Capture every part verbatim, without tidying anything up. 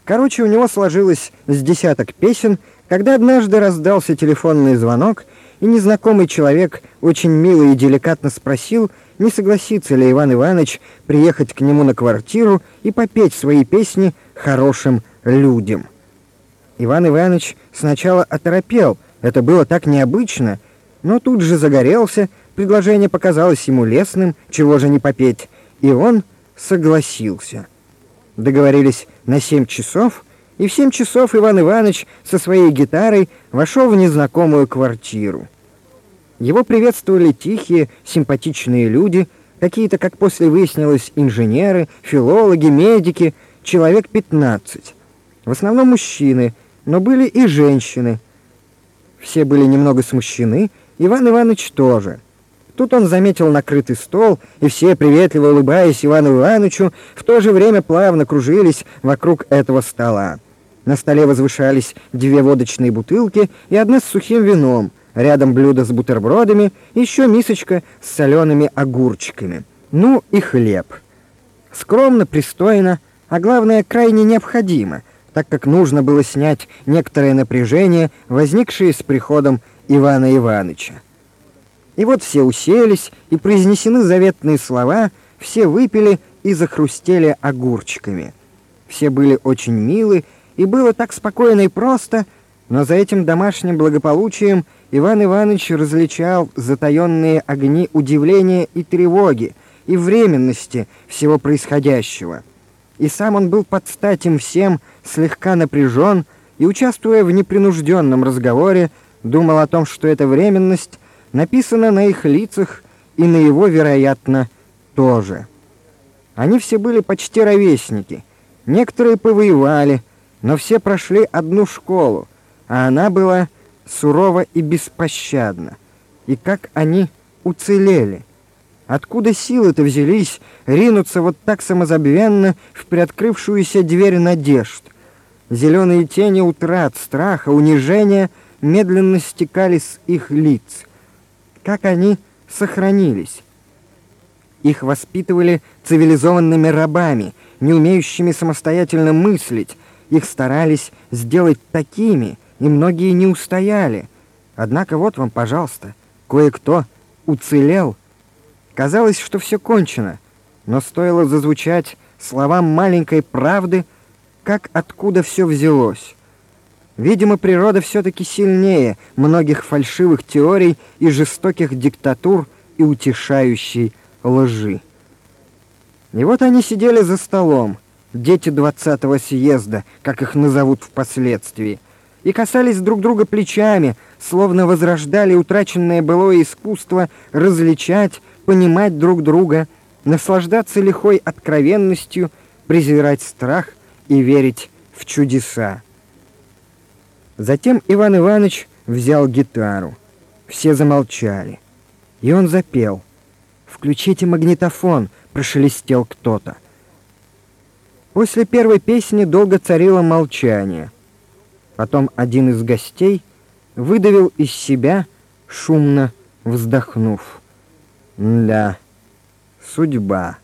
Короче, у него сложилось с десяток песен, когда однажды раздался телефонный звонок, и незнакомый человек очень мило и деликатно спросил, не согласится ли Иван Иванович приехать к нему на квартиру и попеть свои песни хорошим людям. Иван Иванович сначала оторопел, это было так необычно, но тут же загорелся, предложение показалось ему лестным, чего же не попеть, и он согласился. Договорились на семь часов, и в семь часов Иван Иванович со своей гитарой вошел в незнакомую квартиру. Его приветствовали тихие, симпатичные люди, какие-то, как после выяснилось, инженеры, филологи, медики, человек пятнадцать. В основном мужчины, но были и женщины. Все были немного смущены, Иван Иванович тоже. Тут он заметил накрытый стол, и все, приветливо улыбаясь Ивану Ивановичу, в то же время плавно кружились вокруг этого стола. На столе возвышались две водочные бутылки и одна с сухим вином, рядом блюдо с бутербродами, еще мисочка с солеными огурчиками. Ну и хлеб. Скромно, пристойно, а главное, крайне необходимо, так как нужно было снять некоторое напряжение, возникшее с приходом Ивана Ивановича. И вот все уселись, и произнесены заветные слова, все выпили и захрустели огурчиками. Все были очень милы, и было так спокойно и просто, но за этим домашним благополучием Иван Иванович различал затаённые огни удивления и тревоги, и временности всего происходящего. И сам он был под стать им всем слегка напряжен, и, участвуя в непринужденном разговоре, думал о том, что эта временность написана на их лицах и на его, вероятно, тоже. Они все были почти ровесники, некоторые повоевали, но все прошли одну школу, а она была сурова и беспощадна. И как они уцелели? Откуда силы-то взялись ринуться вот так самозабвенно в приоткрывшуюся дверь надежд? Зеленые тени утрат, страха, унижения медленно стекали с их лиц. Как они сохранились? Их воспитывали цивилизованными рабами, не умеющими самостоятельно мыслить. Их старались сделать такими, и многие не устояли. Однако вот вам, пожалуйста, кое-кто уцелел. Казалось, что все кончено, но стоило зазвучать словам маленькой правды, как откуда все взялось. Видимо, природа все-таки сильнее многих фальшивых теорий и жестоких диктатур и утешающей лжи. И вот они сидели за столом, дети двадцатого съезда, как их назовут впоследствии, и касались друг друга плечами, словно возрождали утраченное былое искусство различать, понимать друг друга, наслаждаться лихой откровенностью, презирать страх и верить в чудеса. Затем Иван Иванович взял гитару. Все замолчали. И он запел. «Включите магнитофон», — прошелестел кто-то. После первой песни долго царило молчание. Потом один из гостей выдавил из себя, шумно вздохнув: «Да, судьба».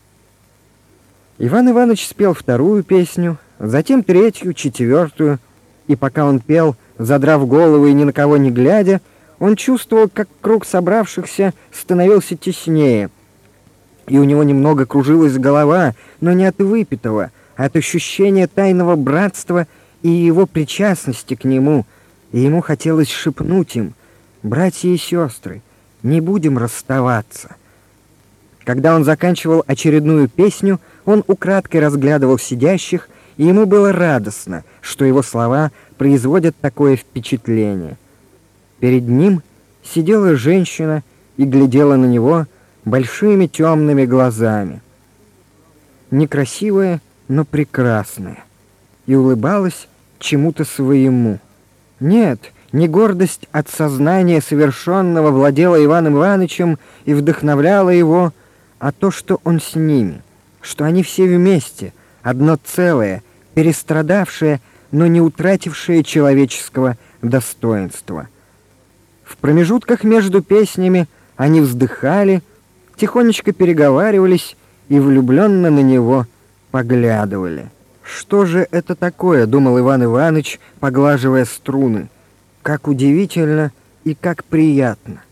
Иван Иванович спел вторую песню, затем третью, четвертую, и пока он пел, задрав голову и ни на кого не глядя, он чувствовал, как круг собравшихся становился теснее, и у него немного кружилась голова, но не от выпитого, а от ощущения тайного братства и его причастности к нему, и ему хотелось шепнуть им: «Братья и сестры, не будем расставаться». Когда он заканчивал очередную песню, он украдкой разглядывал сидящих, и ему было радостно, что его слова производят такое впечатление. Перед ним сидела женщина и глядела на него большими темными глазами. Некрасивая, но прекрасная, и улыбалась чему-то своему. Нет, не гордость от сознания совершенного владела Иваном Ивановичем и вдохновляла его, а то, что он с ними, что они все вместе, одно целое, перестрадавшее, но не утратившее человеческого достоинства. В промежутках между песнями они вздыхали, тихонечко переговаривались и влюбленно на него поглядывали. Что же это такое, думал Иван Иванович, поглаживая струны. Как удивительно и как приятно.